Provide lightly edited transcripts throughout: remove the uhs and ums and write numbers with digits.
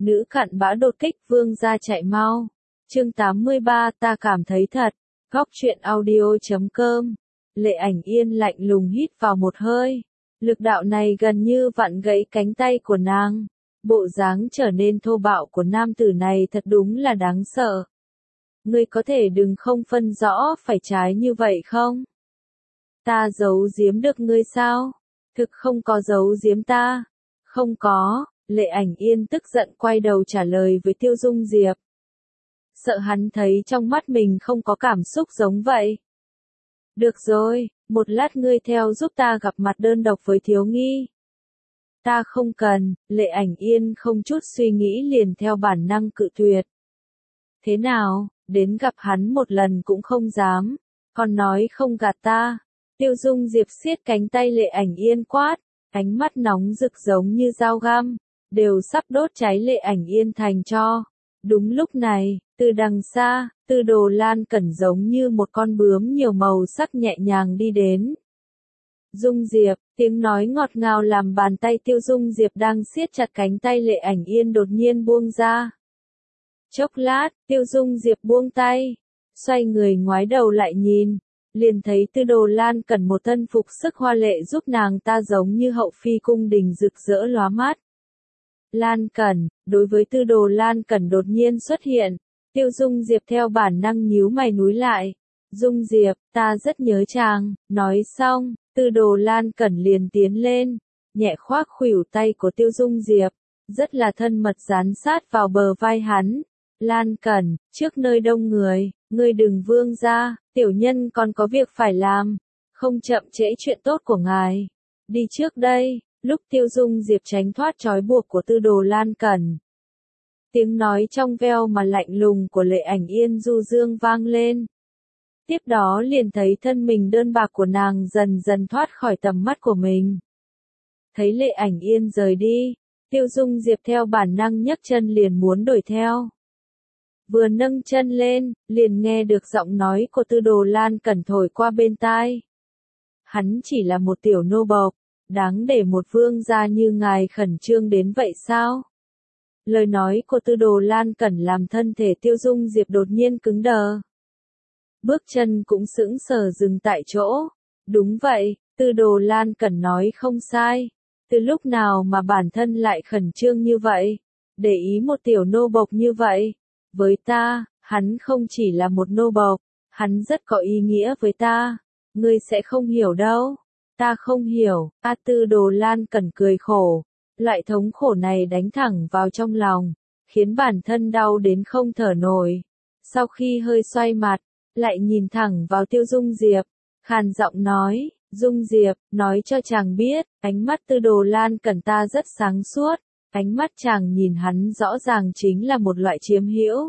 Nữ cặn bã đột kích vương gia chạy mau. Chương 83 ta cảm thấy thật. Góc truyện audio.com. Lệ Ảnh Yên lạnh lùng hít vào một hơi. Lực đạo này gần như vặn gãy cánh tay của nàng. Bộ dáng trở nên thô bạo của nam tử này thật đúng là đáng sợ. Ngươi có thể đừng không phân rõ phải trái như vậy không? Ta giấu giếm được ngươi sao? Thực không có giấu giếm ta. Không có, Lệ Ảnh Yên tức giận quay đầu trả lời với Tiêu Dung Diệp. Sợ hắn thấy trong mắt mình không có cảm xúc giống vậy. Được rồi, một lát ngươi theo giúp ta gặp mặt đơn độc với Thiếu Nghi. Ta không cần, Lệ Ảnh Yên không chút suy nghĩ liền theo bản năng cự tuyệt. Thế nào, đến gặp hắn một lần cũng không dám, còn nói không gạt ta. Tiêu Dung Diệp siết cánh tay Lệ Ảnh Yên quát, ánh mắt nóng rực giống như dao găm, đều sắp đốt cháy Lệ Ảnh Yên thành tro. Đúng lúc này, từ đằng xa, Tư Đồ Lan Cẩn giống như một con bướm nhiều màu sắc nhẹ nhàng đi đến. Dung Diệp, tiếng nói ngọt ngào làm bàn tay Tiêu Dung Diệp đang siết chặt cánh tay Lệ Ảnh Yên đột nhiên buông ra. Chốc lát, Tiêu Dung Diệp buông tay, xoay người ngoái đầu lại nhìn, liền thấy Tư Đồ Lan Cẩn một thân phục sức hoa lệ giúp nàng ta giống như hậu phi cung đình rực rỡ lóa mắt. Lan Cẩn, đối với Tư Đồ Lan Cẩn đột nhiên xuất hiện, Tiêu Dung Diệp theo bản năng nhíu mày núi lại. Dung Diệp, ta rất nhớ chàng, nói xong, Tư Đồ Lan Cẩn liền tiến lên, nhẹ khoác khuỷu tay của Tiêu Dung Diệp, rất là thân mật dán sát vào bờ vai hắn. Lan Cẩn, trước nơi đông người, ngươi đừng vương ra, tiểu nhân còn có việc phải làm, không chậm trễ chuyện tốt của ngài. Đi trước đây, lúc Tiêu Dung Diệp tránh thoát trói buộc của Tư Đồ Lan Cẩn. Tiếng nói trong veo mà lạnh lùng của Lệ Ảnh Yên du dương vang lên. Tiếp đó liền thấy thân mình đơn bạc của nàng dần dần thoát khỏi tầm mắt của mình. Thấy Lệ Ảnh Yên rời đi, Tiêu Dung Diệp theo bản năng nhấc chân liền muốn đuổi theo. Vừa nâng chân lên, liền nghe được giọng nói của Tư Đồ Lan Cẩn thổi qua bên tai. Hắn chỉ là một tiểu nô bộc, đáng để một vương gia như ngài khẩn trương đến vậy sao? Lời nói của Tư Đồ Lan Cẩn làm thân thể Tiêu Dung Diệp đột nhiên cứng đờ. Bước chân cũng sững sờ dừng tại chỗ. Đúng vậy, Tư Đồ Lan Cẩn nói không sai. Từ lúc nào mà bản thân lại khẩn trương như vậy? Để ý một tiểu nô bộc như vậy. Với ta, hắn không chỉ là một nô bộc, hắn rất có ý nghĩa với ta. Ngươi sẽ không hiểu đâu. Ta không hiểu. Tư Đồ Lan Cẩn cười khổ. Loại thống khổ này đánh thẳng vào trong lòng, khiến bản thân đau đến không thở nổi. Sau khi hơi xoay mặt, lại nhìn thẳng vào Tiêu Dung Diệp, khàn giọng nói, Dung Diệp, nói cho chàng biết, ánh mắt Tư Đồ Lan Cẩn ta rất sáng suốt, ánh mắt chàng nhìn hắn rõ ràng chính là một loại chiếm hữu.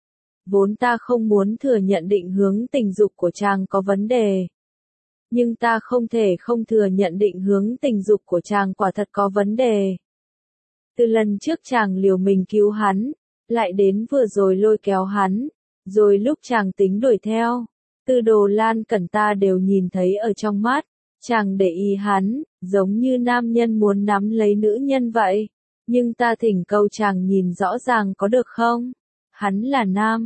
Vốn ta không muốn thừa nhận định hướng tình dục của chàng có vấn đề. Nhưng ta không thể không thừa nhận định hướng tình dục của chàng quả thật có vấn đề. Từ lần trước chàng liều mình cứu hắn, lại đến vừa rồi lôi kéo hắn, rồi lúc chàng tính đuổi theo, Tư Đồ Lan Cẩn ta đều nhìn thấy ở trong mắt, chàng để ý hắn, giống như nam nhân muốn nắm lấy nữ nhân vậy. Nhưng ta thỉnh cầu chàng nhìn rõ ràng có được không? Hắn là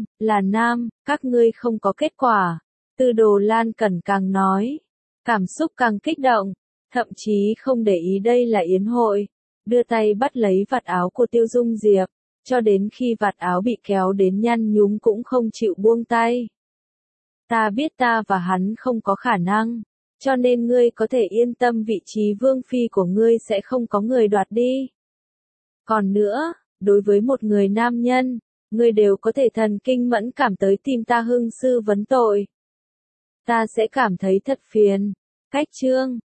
nam, các ngươi không có kết quả. Tư Đồ Lan Cẩn càng nói, cảm xúc càng kích động, thậm chí không để ý đây là yến hội, đưa tay bắt lấy vạt áo của Tiêu Dung Diệp, cho đến khi vạt áo bị kéo đến nhăn nhúm cũng không chịu buông tay. Ta biết ta và hắn không có khả năng, cho nên ngươi có thể yên tâm vị trí vương phi của ngươi sẽ không có người đoạt đi. Còn nữa, đối với một người nam nhân, ngươi đều có thể thần kinh mẫn cảm tới tìm ta hưng sư vấn tội. Ta sẽ cảm thấy thật phiền. Cách chương